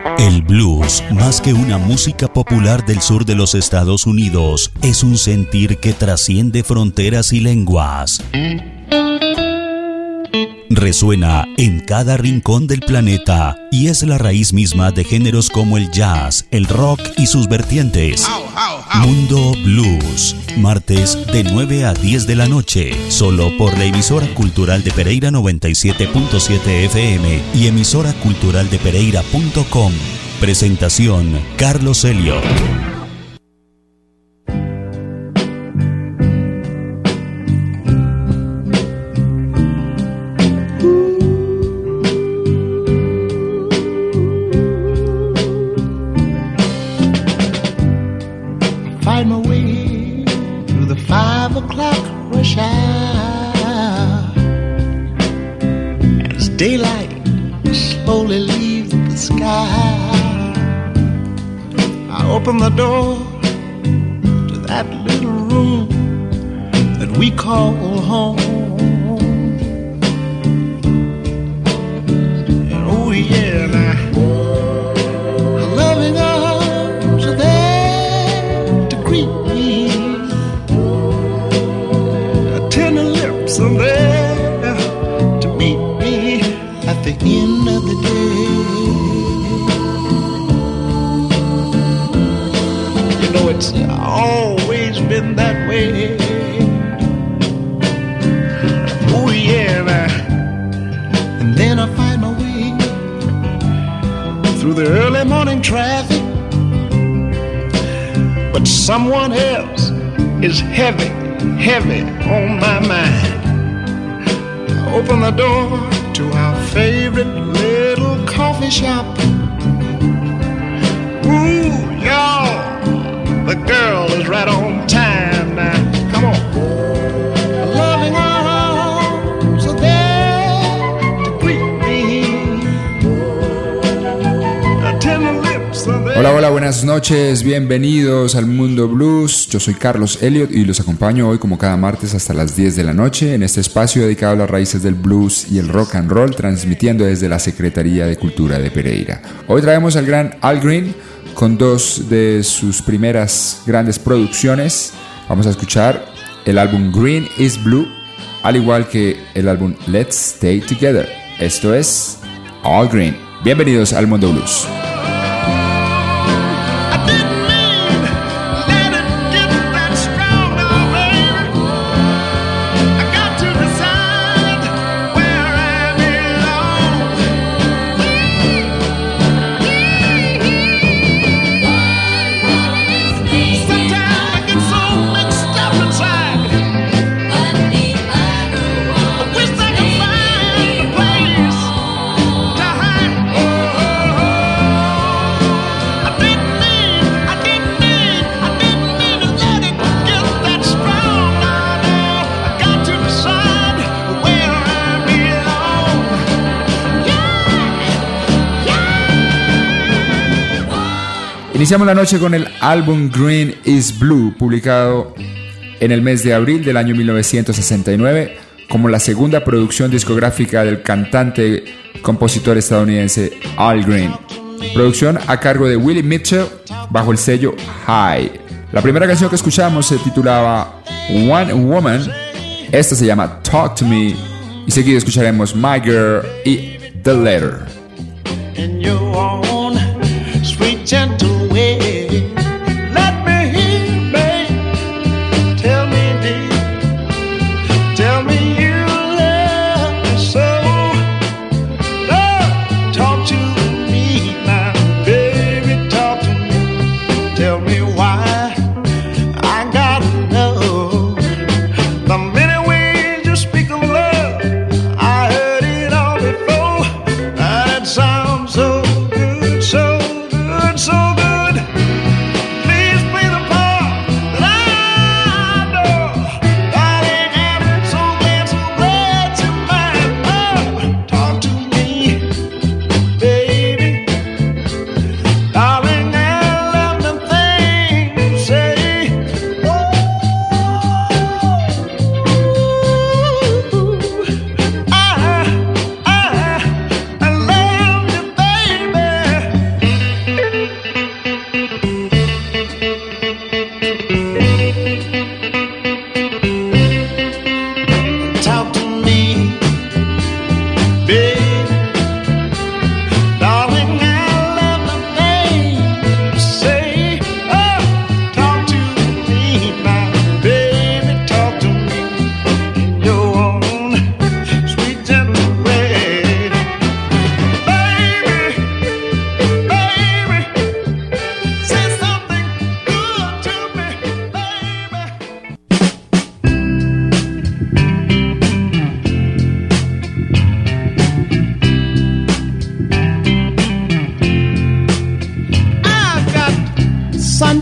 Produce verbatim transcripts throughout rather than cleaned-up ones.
El blues, más que una música popular del sur de los Estados Unidos, es un sentir que trasciende fronteras y lenguas. Resuena en cada rincón del planeta y es la raíz misma de géneros como el jazz, el rock y sus vertientes. Mundo Blues, martes de nueve a diez de la noche, solo por la emisora cultural de Pereira noventa y siete punto siete F M y emisora cultural de pereira punto com. Presentación, Carlos Elliott. Daylight slowly leaves the sky. I open the door to that little room that we call home. And oh yeah, now loving arms are there to greet me. Tender lips are there at the end of the day. You know, it's always been that way. Oh yeah, and then I find my way through the early morning traffic, but someone else is heavy, heavy on my mind. I open the door to our favorite little coffee shop. Ooh, y'all, the girl is right on time now. Come on. Loving arms are there to greet me. Tender lips are there. Hola, hola, buenas noches, bienvenidos al Mundo Blues. Yo soy Carlos Elliott y los acompaño hoy como cada martes hasta las diez de la noche en este espacio dedicado a las raíces del blues y el rock and roll, transmitiendo desde la Secretaría de Cultura de Pereira. Hoy traemos al gran Al Green con dos de sus primeras grandes producciones. Vamos a escuchar el álbum Green is Blue, al igual que el álbum Let's Stay Together. Esto es Al Green. Bienvenidos al Mundo Blues. Iniciamos la noche con el álbum Green is Blue, publicado en el mes de abril del año mil novecientos sesenta y nueve, como la segunda producción discográfica del cantante y compositor estadounidense Al Green. Producción a cargo de Willie Mitchell bajo el sello High. La primera canción que escuchamos se titulaba One Woman, esta se llama Talk to Me, y seguido escucharemos My Girl y The Letter. In your own sweet gentle way, let me hear you, babe. Tell me, dear, tell me you love me so. Love, talk to me now, baby, talk to me. Tell me why I gotta know the many ways you speak of love. I heard it all before, and it sounds so good, so good, so good.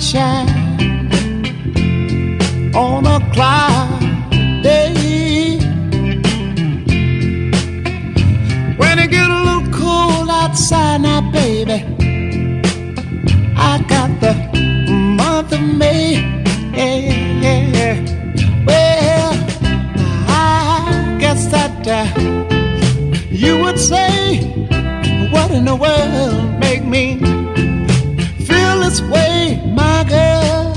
sunshine on a cloudy day. When it get a little cold outside now, baby, I got the month of May. Yeah, yeah, yeah. Well, I guess that uh, you would say, what in the world make me feel this way, my girl?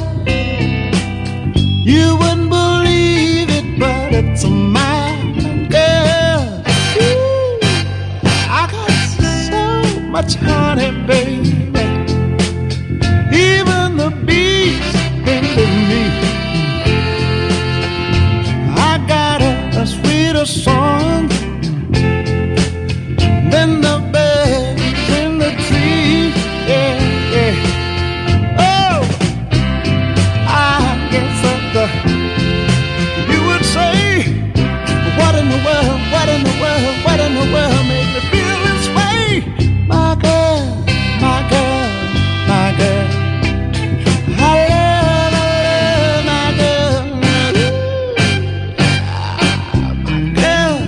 You wouldn't believe it, but it's my girl. Ooh, I got so much honey, baby. Even the bees envy me. I got a, a sweeter song than the birds in the tree. Yeah, yeah. Oh, I guess that the, you would say, what in the world, what in the world, what in the world made me feel this way? My girl, my girl, my girl. I love, I love my girl, my girl.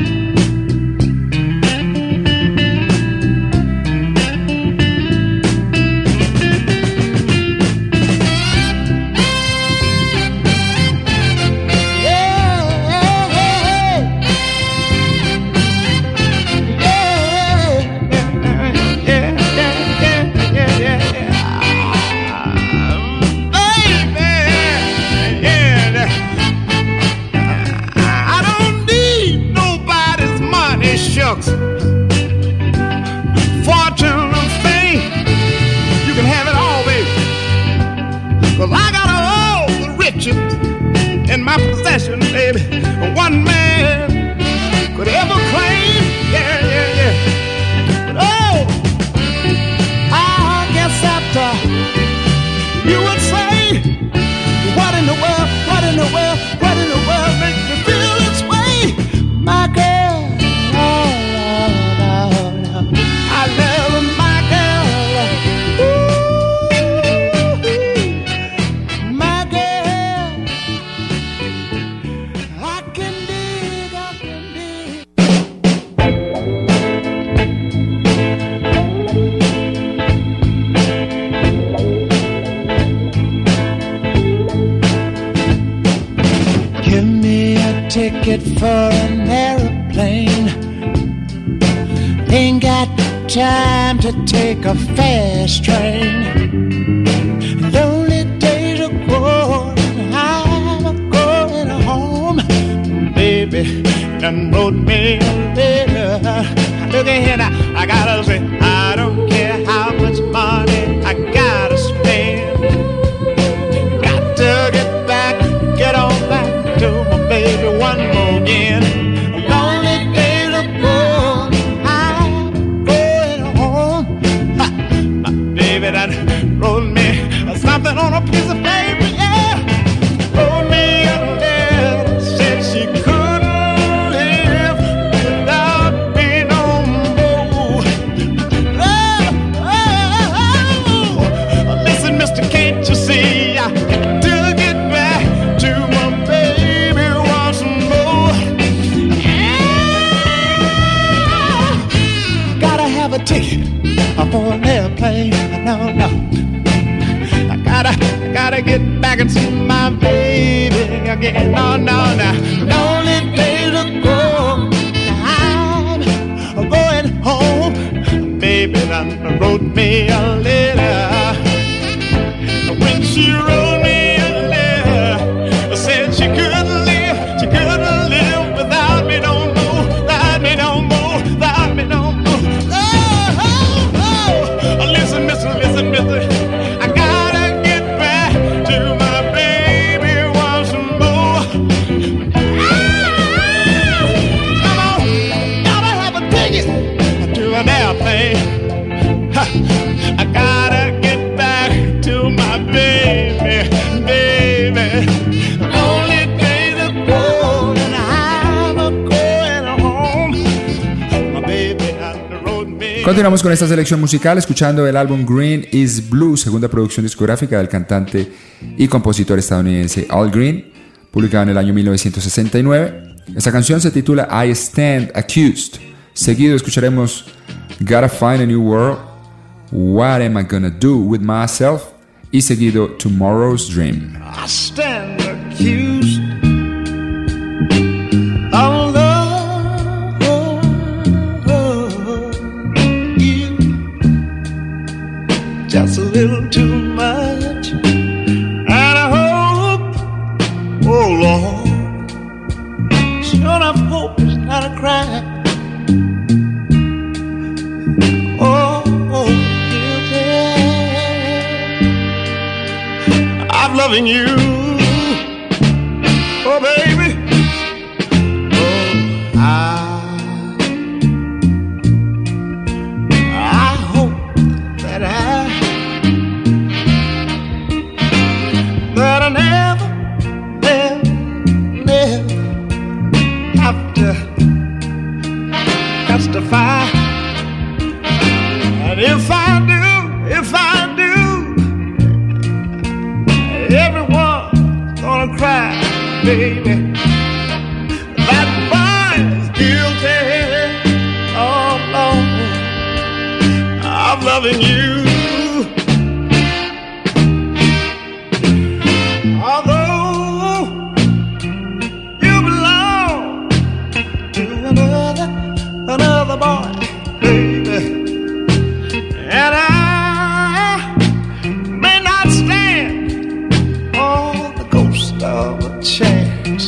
Fortune and fame, you can have it all, baby. Cause I got all the riches in my possession, baby. One man could ever claim. Yeah, yeah, yeah. But oh, I guess that uh, you would say, what in the world, what in the world, what in the world makes me feel this way, my girl? I love my girl. Ooh, my girl. I can dig, I can dig. Give me a ticket for an aeroplane. Ain't got time to take a fast train. Lonely days are gone, I'm going home. Baby, done wrote me a letter. Look at here now, I gotta say, I don't care how much money I gotta spend. Got to get back, get on back to my baby one more again. Lonely days are gone, that wrote me something on a piece of paper, yeah. Wrote me a letter, said she couldn't live without me no more. Oh, oh, oh. Listen, mister, can't you see? I got to get back to my baby once more. Yeah. Gotta have a ticket for an airplane. No, no. I gotta, I gotta get back and see my baby again. No, no, no. Lonely days ago, I'm going home. Baby done wrote me a letter. When she wrote me a letter, said she couldn't live, she couldn't live without me no more, without me no more, without me no more. Listen, listen, listen, listen. I gotta get back to my baby once more. Come on, gotta have a ticket to an airplane. I gotta get back to my baby. Continuamos con esta selección musical escuchando el álbum Green is Blue, segunda producción discográfica del cantante y compositor estadounidense Al Green, publicado en el año mil novecientos sesenta y nueve. Esta canción se titula I Stand Accused. Seguido escucharemos Gotta Find a New World, What Am I Gonna Do With Myself, y seguido Tomorrow's Dream. I stand accused of love you, just a little too much, and I hope, oh Lord, sure enough hope is not a crime. Loving you, oh baby, oh I, I hope that I, that I never, never, never have to testify, and if I do, if I do, everyone's gonna cry, baby. That boy's guilty. Oh Lord, I'm loving you. Although you belong to another, another boy, baby, and I of a chance,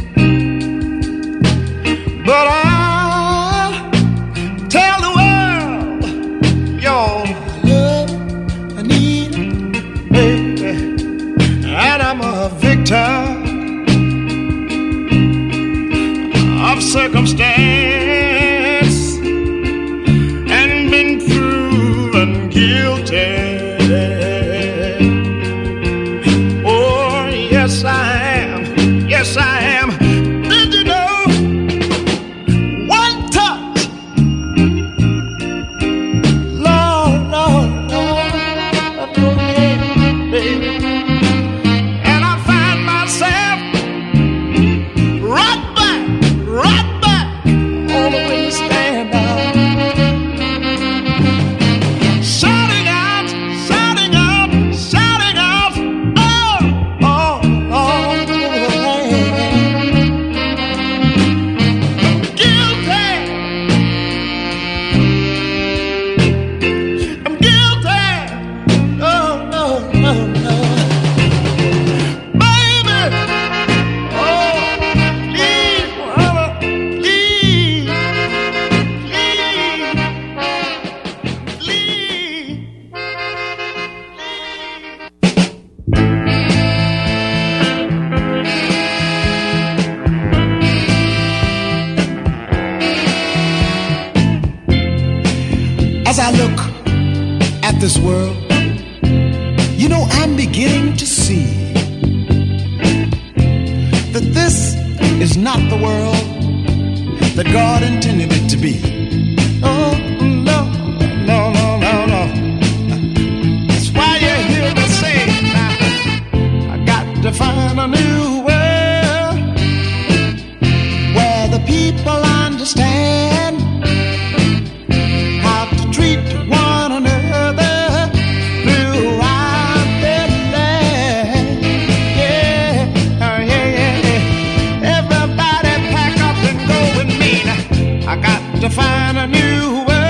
but I'll tell the world your love, I need it, baby, and I'm a victim of circumstance and been proven guilty. Yes, I am. Yes, I am. Did you know one touch? Lord, Lord, Lord, baby. And I find myself right back, right back on the way you stand out. Shouting out, shouting out, shouting out. Oh, oh. As I look at this world, you know, I'm beginning to see that this is not the world that God intended it to be. Oh, no, no, no, no, no. That's why you hear me say, now, I got to find a new world where the people understand treat one another throughout their land. Yeah, yeah, yeah, yeah. Everybody pack up and go with me. Now, I got to find a new way.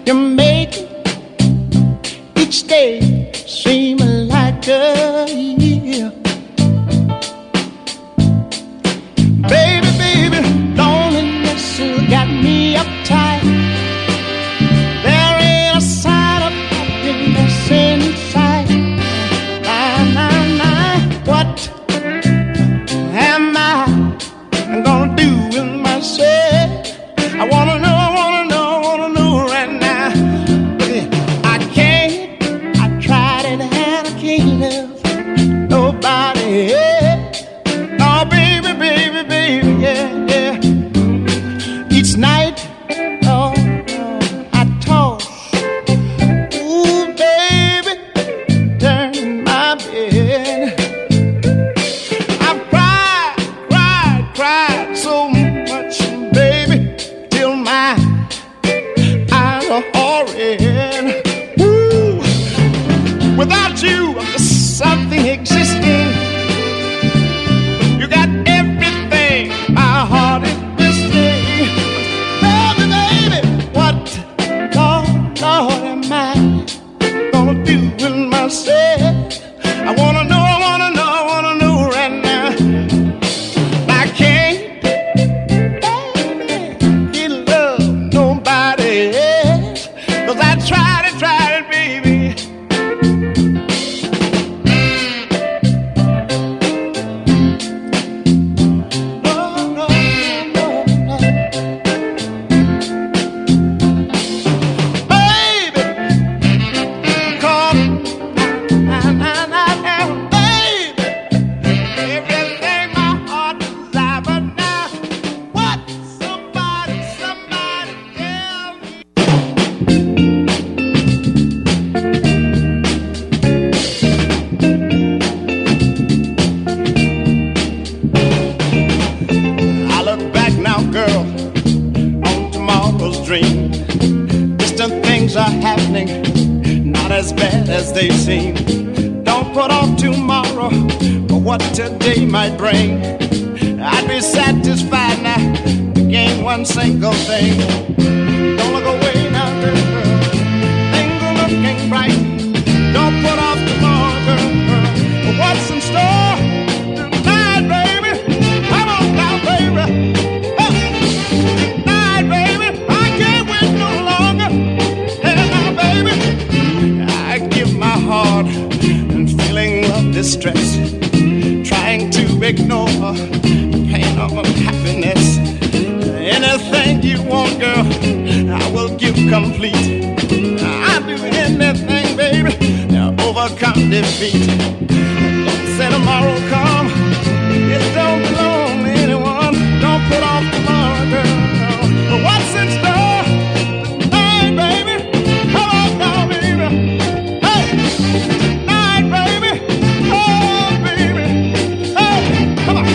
You make each day seem like a year. Baby, baby, loneliness has got me uptight. There ain't a sign of happiness in sight. Nah, nah, nah. What am I gonna do with myself? I wanna know, I wanna know, I wanna know right now. I can't, I tried it and I can't love nobody else. Oh, baby, baby, baby, yeah, yeah. Each night, oh, oh, I toss. Ooh, baby, turn in my bed. I've cried, cried, cried so much, baby, till my eyes are horrid. Ooh, without you, I'm just something existing. You got everything my heart is missing. Baby, baby, what, Lord, Lord, am I gonna do with myself? I wanna know, I wanna know, I wanna know right now. I can't, baby, get love nobody else. 'Cause I tried it, tried it, baby. No, no, no, no. Baby, come, nah, nah, nah, nah, baby. Everything my heart desires, but now, what? Somebody, somebody tell me. I look back now, girl, on tomorrow's dream. Distant things are happening, not as bad as they seem. Don't put off tomorrow for what today might bring. I'd be satisfied now to gain one single thing. Don't look away now, girl. Things are looking bright. Don't put off tomorrow, girl, for what's in store tonight, baby. Come on now, baby. Oh, tonight, baby. I can't wait no longer. Hey, now, baby. I give my heart and feeling of distress, trying to ignore pain of happiness. Anything you want, girl, I will give complete. I'll do anything, baby, to overcome defeat. Don't say tomorrow come, it don't belong to anyone. Don't put off tomorrow, girl, but what's in store tonight, baby? Come on now, baby. Hey, tonight, baby. Oh, baby. Hey, come on.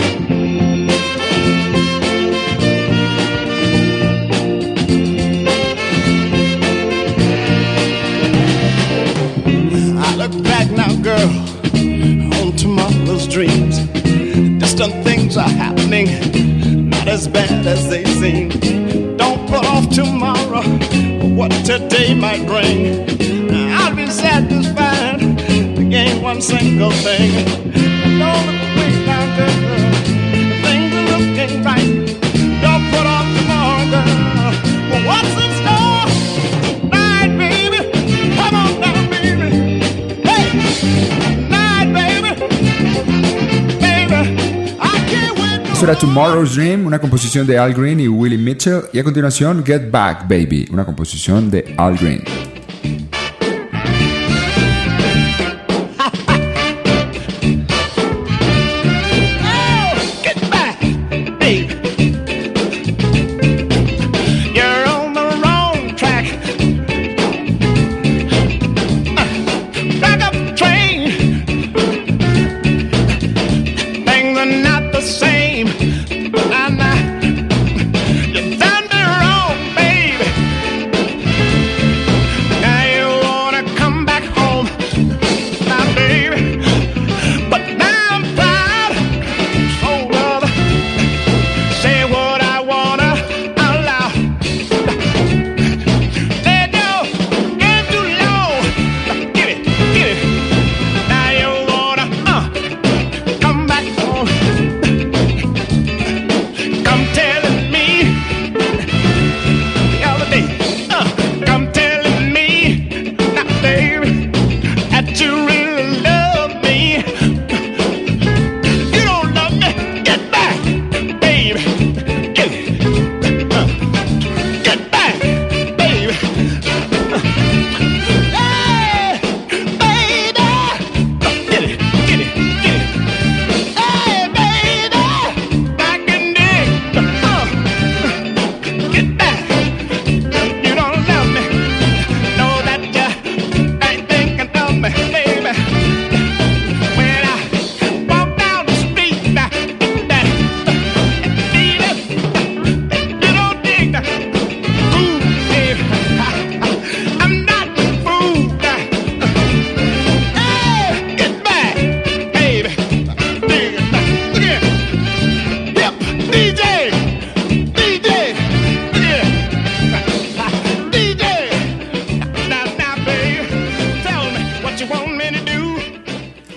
I look back now, girl, on tomorrow's dreams. Distant things are happening, not as bad as they seem. Don't put off tomorrow for what today might bring. I'll be satisfied to gain one single thing. Don't look away now, girl. Things are looking right. Don't put off tomorrow, girl, for what's in store tonight, baby. Come on now, baby. Hey, tonight, baby. Baby, I can't wait no Esto era Tomorrow's Dream, una composición de Al Green y Willie Mitchell. Y a continuación, Get Back, Baby, una composición de Al Green. Get back, baby. You're on the wrong track. Uh, back up the train. Things are not the same. Nah, nah. You done me wrong, baby.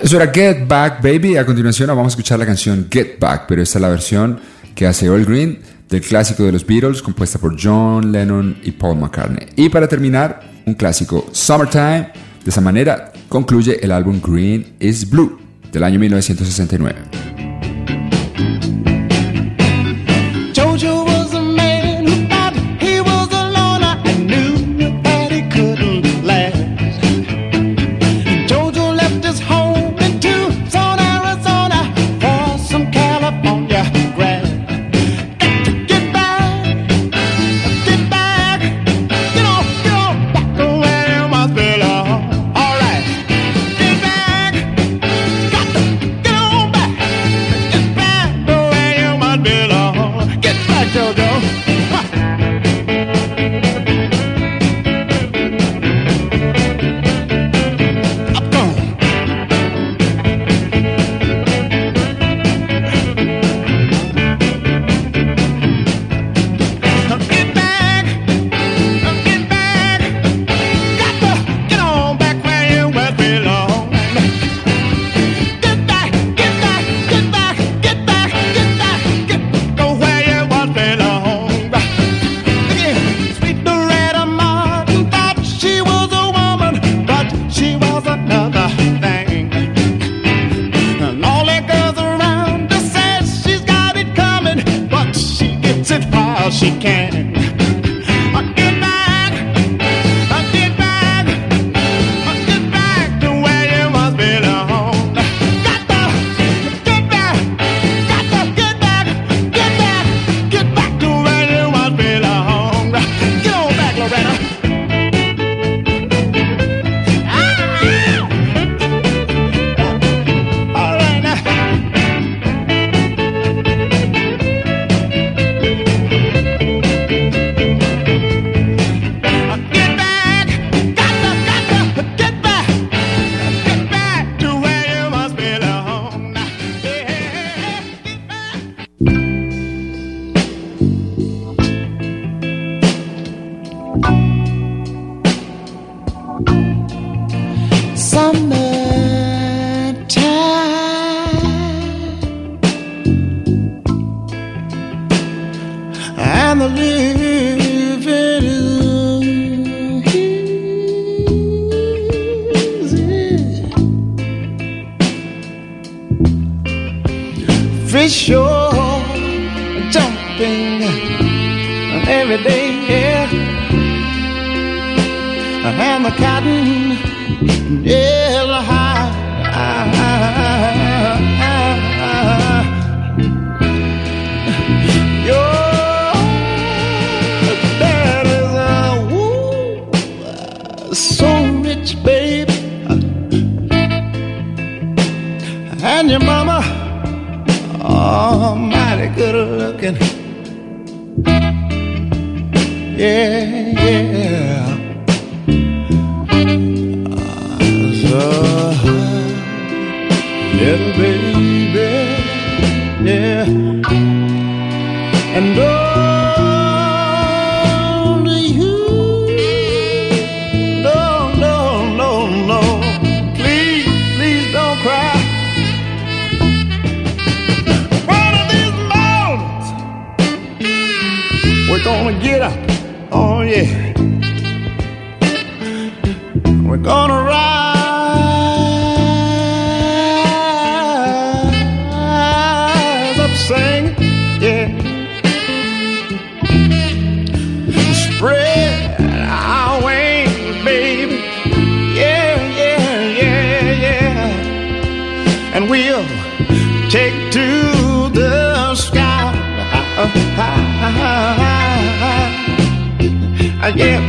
Eso era Get Back Baby. A continuación vamos a escuchar la canción Get Back, pero esta es la versión que hace Earl Green del clásico de los Beatles, compuesta por John Lennon y Paul McCartney. Y para terminar, un clásico, Summertime. De esa manera concluye el álbum Green is Blue del año mil novecientos sesenta y nueve. Jojo was a man who thought he was a loner and knew that he couldn't last. Jojo left his home in Tucson, Arizona for some California grass. Got to get back, get back, get on, get on back to where you must belong. All right, get back, got to get on back, get back to where you must belong. Get back, Jojo. Ha. Up on. Get back, get back, got to get on back where you must belong. Get back, get back, get back, get back, get back, get go where you must belong. Again, sweet Loretta Martin thought she was a woman, but she was another thing. And all the girls around her says she's got it coming, but she gets it while she can. Uh, Get back, uh, get back, uh, get back to where you must belong. Got to get back, got to get back, get back, get back to where you must belong. Get on back, Loretta. Ah! All right now. Get back, got to, got to get back, get back to where you must belong. Yeah, get back. Summertime and the living is easy. Fish are jumping every day, yeah. And the cotton is high. Your dad is a woo, so rich, baby, and your mama, oh, mighty good looking. Yeah, yeah. So, little baby, yeah, and only you, no, no, no, no, please, please don't cry. One of these mornings, we're gonna get up, oh yeah, we're gonna rise up singing, yeah. Spread our wings, baby, yeah, yeah, yeah, yeah. And we'll take to the sky, again.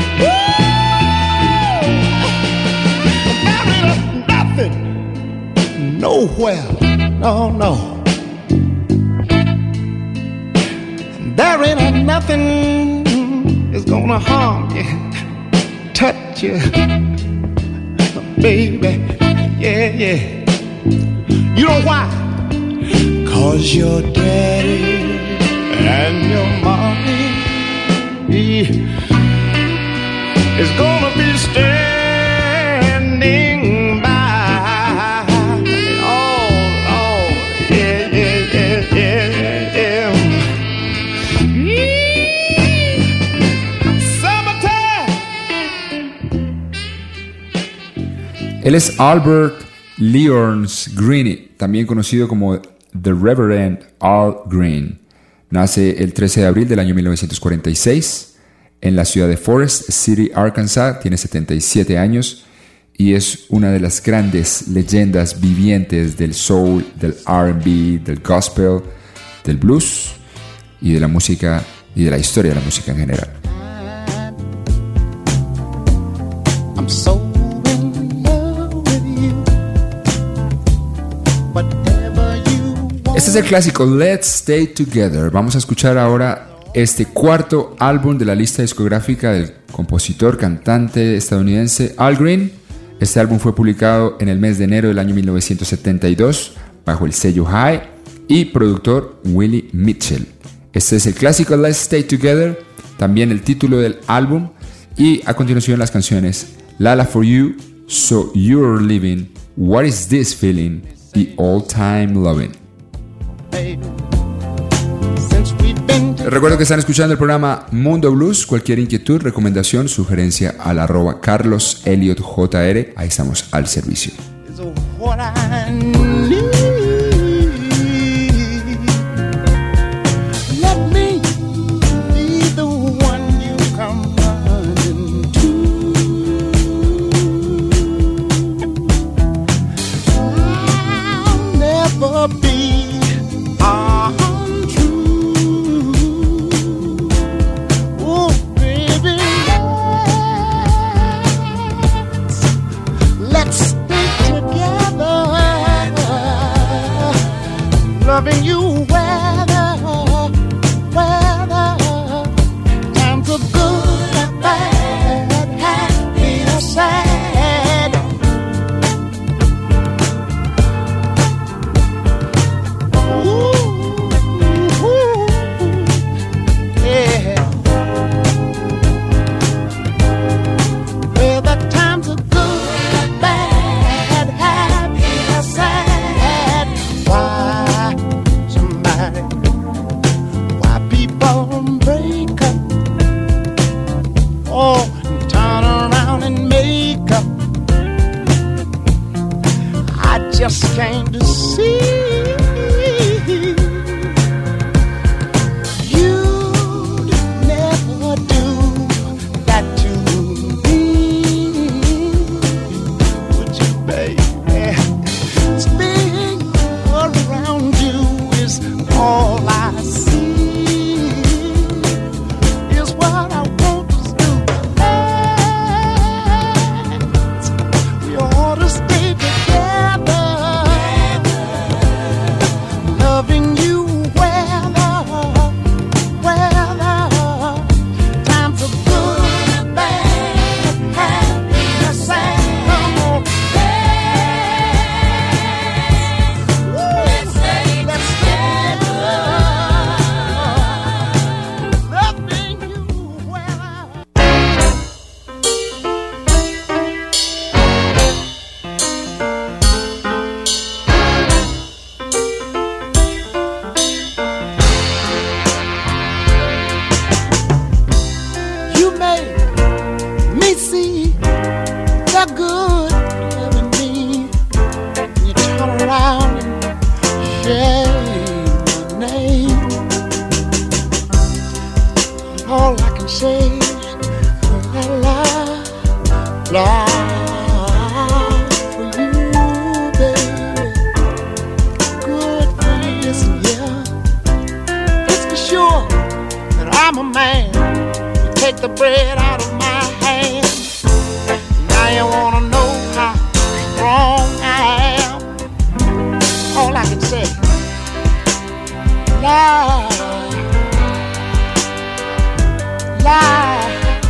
Nowhere, no, no. There ain't nothing is gonna harm you, touch you, baby, yeah, yeah. You know why? Cause your daddy and your mommy is gonna be standing by. Él es Albert Leons Green, también conocido como The Reverend Al Green. Nace el trece de abril del año mil novecientos cuarenta y seis en la ciudad de Forest City, Arkansas. Tiene setenta y siete años y es una de las grandes leyendas vivientes del soul, del R and B, del gospel, del blues y de la música y de la historia de la música en general. I'm so in love with you. Whatever you want. Este es el clásico Let's Stay Together. Vamos a escuchar ahora este cuarto álbum de la lista discográfica del compositor, cantante estadounidense Al Green. Este álbum fue publicado en el mes de enero del año mil novecientos setenta y dos bajo el sello High y productor Willie Mitchell. Este es el clásico Let's Stay Together, también el título del álbum, y a continuación las canciones Lala For You, So You're Living, What Is This Feeling y All Time Loving. Recuerdo que están escuchando el programa Mundo Blues. Cualquier inquietud, recomendación, sugerencia al arroba Carlos Elliot J R. Ahí estamos al servicio. Loving you weather, weather, times are good and bad, happy or sad. Ooh, ooh, yeah. Well, the times are good and bad, happy or sad. Why? Why people break up, oh, and turn around and make up. I just came to see you'd never do that to me, would you, baby? Spinning around you is all I see, is what I want to do. We ought to stay together, loving you weather, weather, times are good and bad, happy and sad. Come on, let's stay, let's stay together, loving you weather. You made me see the good in me. You turn around and shame my name. All I can say is la la la for you, baby. Good for this, yeah. It's for sure that I'm a man. You take the bread out of my hand. Now you wanna know how strong I am. All I can say, lie, lie,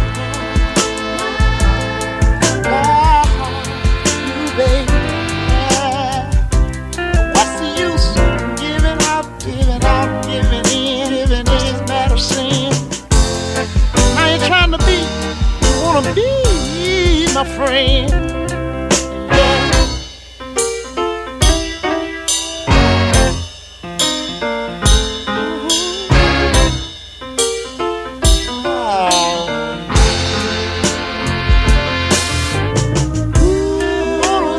lie, you baby. What's the use of giving up, giving up, giving in, giving in medicine? Now you're trying to be, you wanna be my friend. Ooh,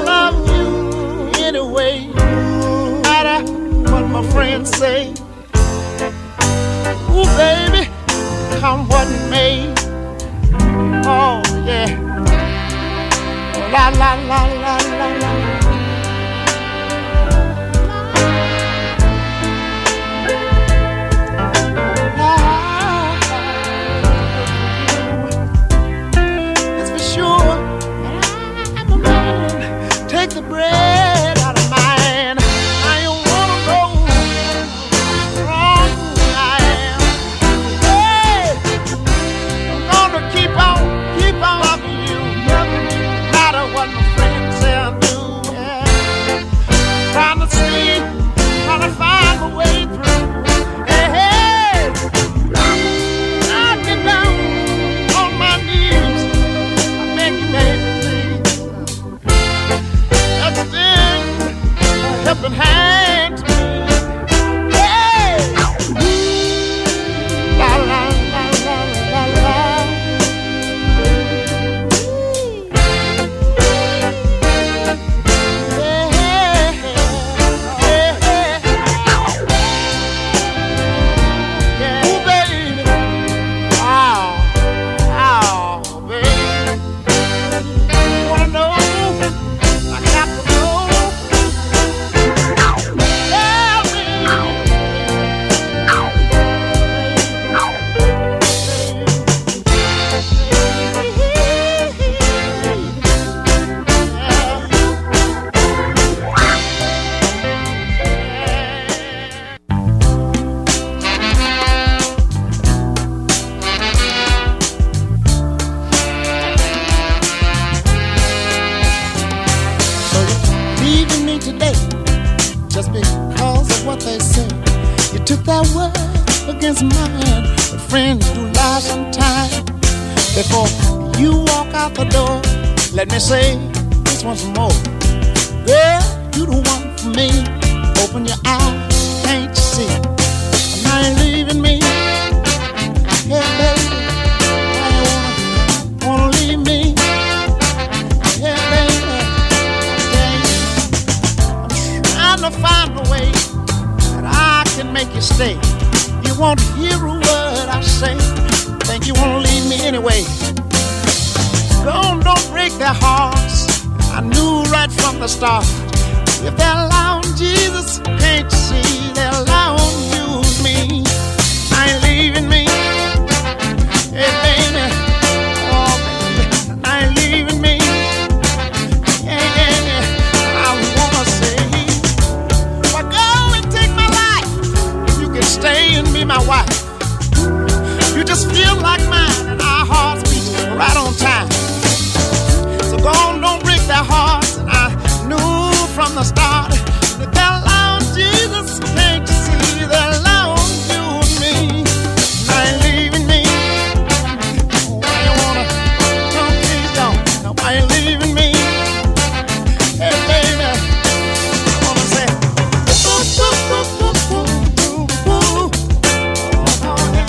against mine, but friends do lie sometimes. Before you walk out the door, let me say this once more. Girl, you the one for me. Open your eyes, can't you see? Now you're leaving me. Hey, baby, why you wanna, wanna leave me? Hey, baby, I'm trying to find a way that I can make you stay. You won't hear a word I say. Think you wanna leave me anyway. Don't, don't break their hearts. I knew right from the start. If they're allowing Jesus, can't you see they're allowing you and me? I ain't leaving me. Hey, baby. Oh, baby. I ain't leaving me. Yeah, yeah, yeah. I wanna say, if I go and take my life, you can stay and be my wife. You just feel like mine, and our hearts beat right on time. So go on, don't break their hearts. And I knew from the start that they're allowing Jesus, can't you see they're allowing you and me? I ain't leaving me. Why you wanna? Don't, please don't. Now, why you leaving me? Hey, baby, I wanna say, ooh, ooh, ooh, ooh, ooh, ooh, ooh. Oh, yeah.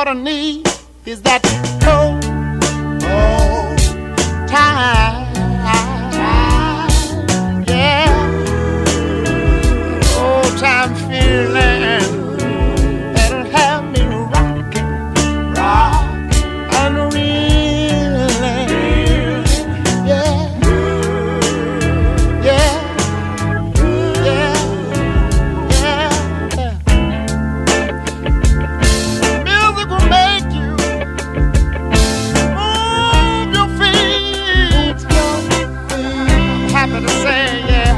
what I need is that old, old time, yeah, old time feeling that'll have me rocking, rocking and reeling, yeah, yeah, yeah, yeah. Music will make you move your feet. Happy to say, yeah,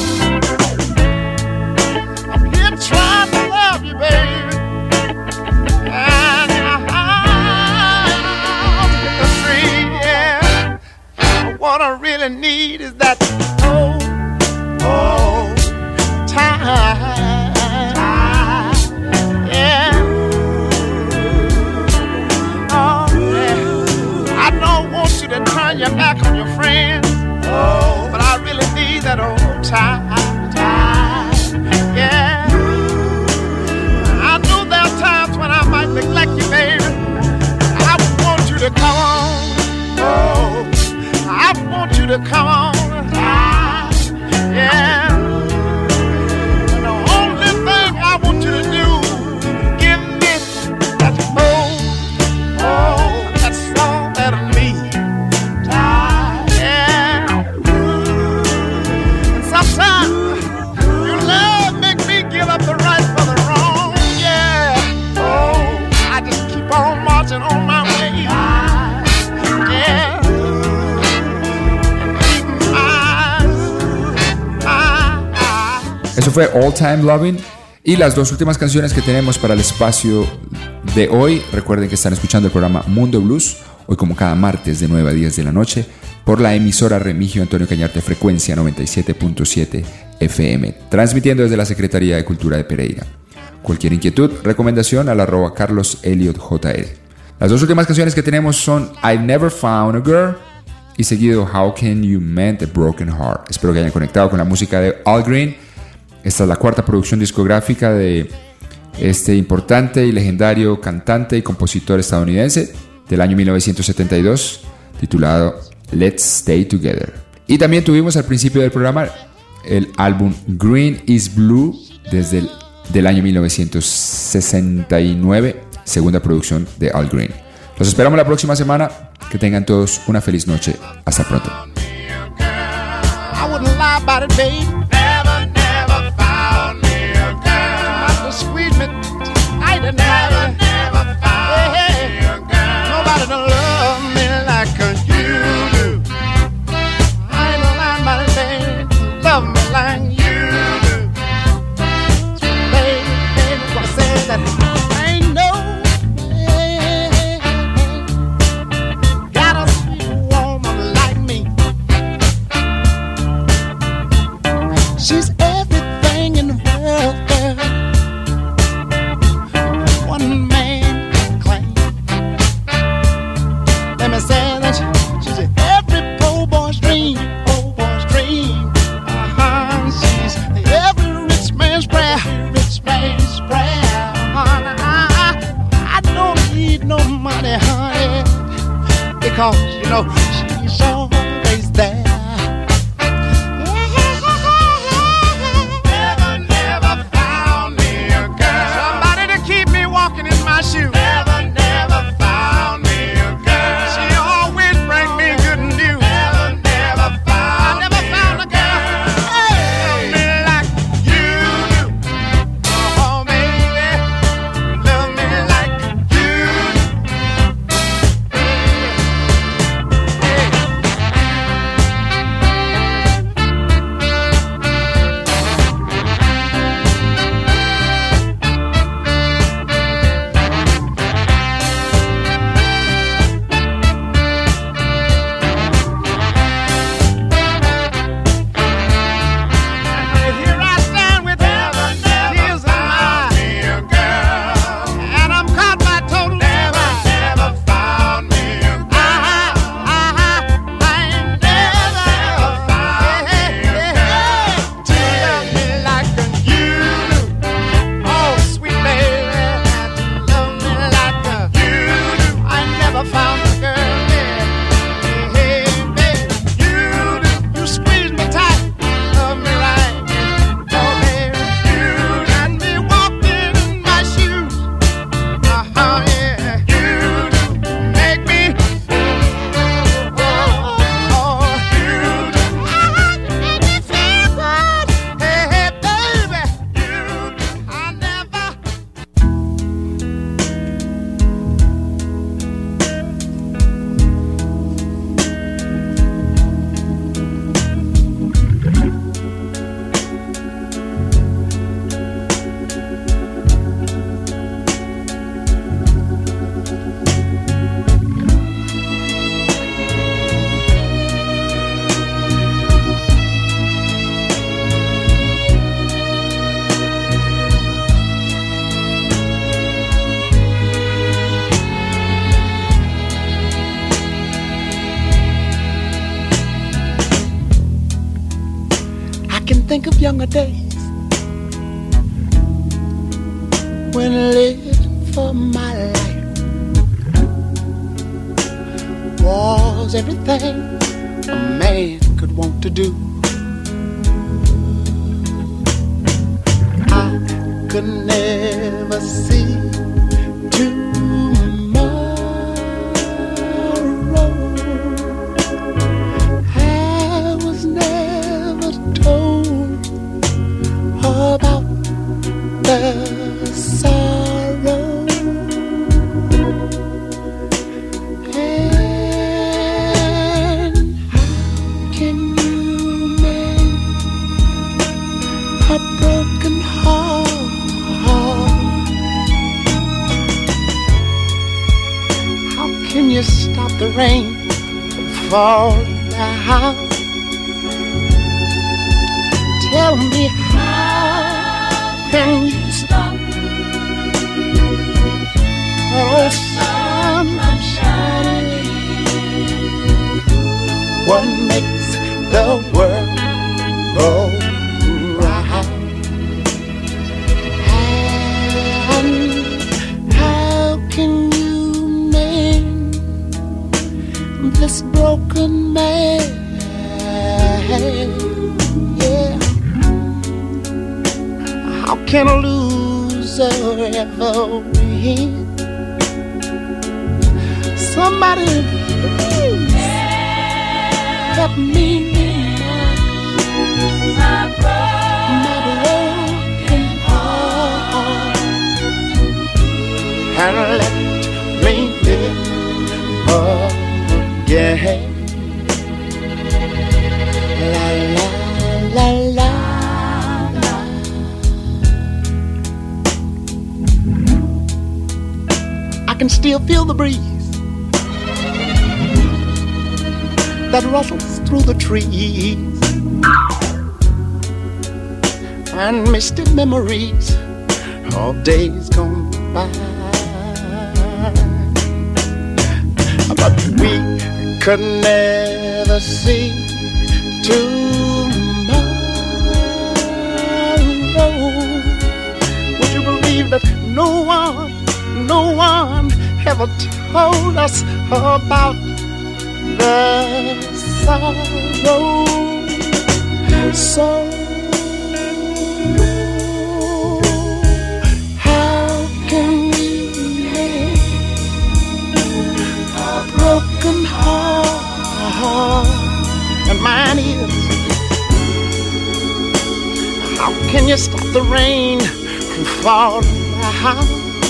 I'm here trying to love you, baby. And I'm free, yeah. What I really need is that old, old time, yeah. Oh, yeah. I don't want you to turn your back on your friends, oh, but I really need that old time, yeah. I know there are times when I might neglect you, baby. I want you to come on, oh, I want you to come on, yeah. And the only thing I want you to do, give me that old, oh, that song that I need, yeah. And sometimes your love make me give up the right for the wrong, yeah. Oh, I just keep on marching on my way, yeah. Eso fue All Time Loving. Y las dos últimas canciones que tenemos para el espacio de hoy. Recuerden que están escuchando el programa Mundo Blues, hoy como cada martes de nueve a diez de la noche, por la emisora Remigio Antonio Cañarte, frecuencia noventa y siete punto siete F M, transmitiendo desde la Secretaría de Cultura de Pereira. Cualquier inquietud, recomendación al arroba Carlos Elliot J R. Las dos últimas canciones que tenemos son I've Never Found a Girl y seguido How Can You Mend a Broken Heart. Espero que hayan conectado con la música de Al Green. Esta es la cuarta producción discográfica de este importante y legendario cantante y compositor estadounidense del año mil novecientos setenta y dos, titulado Let's Stay Together. Y también tuvimos al principio del programa el álbum Green is Blue desde el del año mil novecientos sesenta y nueve, segunda producción de Al Green. Los esperamos la próxima semana. Que tengan todos una feliz noche. Hasta pronto. Squeeze me tight and never, never found hey, hey. Nobody don't love me like you do. I ain't no line by the name, love me like you do. Baby, baby, I say that I ain't no way. Got a sweet woman like me. She's everything in the world, girl. She's every poor boy's dream, poor boy's dream. Uh-huh. She's every rich man's prayer, rich man's prayer. Uh-huh. I, I don't need no money, honey, because you know she's always there. Never, never found me a girl. Somebody to keep me walking in my shoes. Never, never found me. think of younger days when living for my life was everything a man could want to do. I could never see sorrow, and how can you mend a broken heart? How can you stop the rain from falling down? Tell me, how can you stop oh sun from shining? What makes the world go round? And how can you mend this broken man? Yeah. How can a loser ever win? Somebody please help me mend my broken heart and let me live again. La la la la. I can still feel the breeze that rustles through the trees and misty memories of days gone by. But we could never see tomorrow. Would you believe that no one No one ever told us about the sorrow. So how can we mend a broken heart? And mine is, how can you stop the rain from falling down?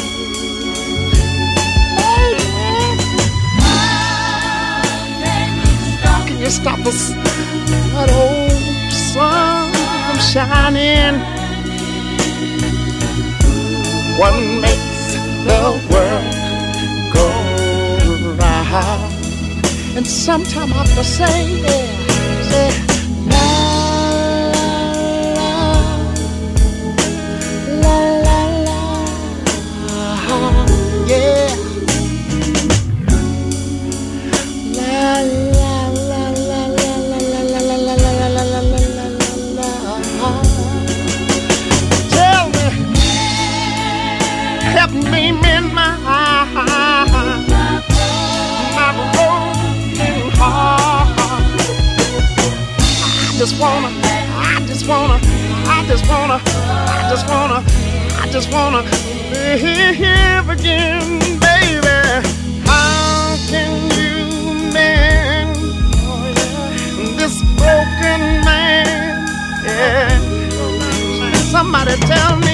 Stop us, that old sun from shining. What makes the world go round? And sometime I have to say, yeah, say, la la la la la, yeah, la la. Help me mend my my broken heart. I just wanna, I just wanna, I just wanna, I just wanna, I just wanna live again, baby. How can you mend this broken man? Yeah. Somebody tell me.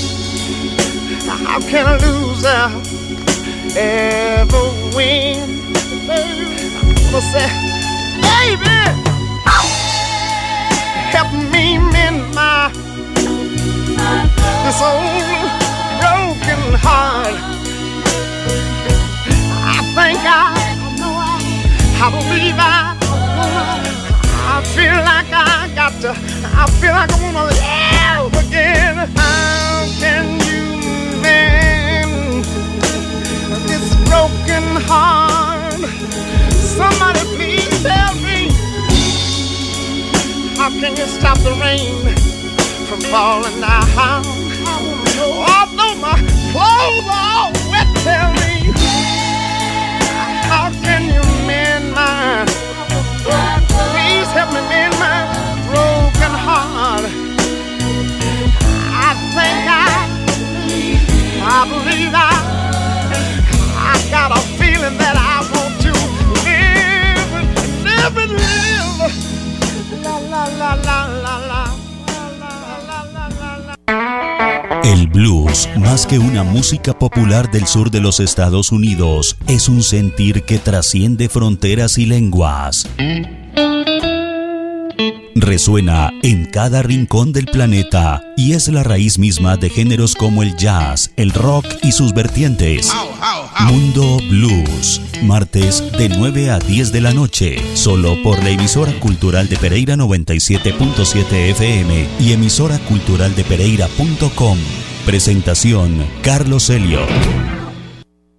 How can a loser ever win? Baby, I'm gonna say, baby, help me mend my this old broken heart. I think I, I believe I, I feel like I got to, I feel like I wanna live again. How can you mend this broken heart? Somebody please tell me, how can you stop the rain falling down. Although my clothes are all wet, tell me, how can you mend mine? Please help me mend my broken heart. I think I, I believe I, I got a feeling that I want to live, live and live. La la la la la la. El blues, más que una música popular del sur de los Estados Unidos, es un sentir que trasciende fronteras y lenguas. Resuena en cada rincón del planeta y es la raíz misma de géneros como el jazz, el rock y sus vertientes. Mundo Blues, martes de nueve a diez de la noche, solo por la emisora cultural de Pereira noventa y siete punto siete F M y emisora cultural de Pereira punto com. Presentación Carlos Elliott.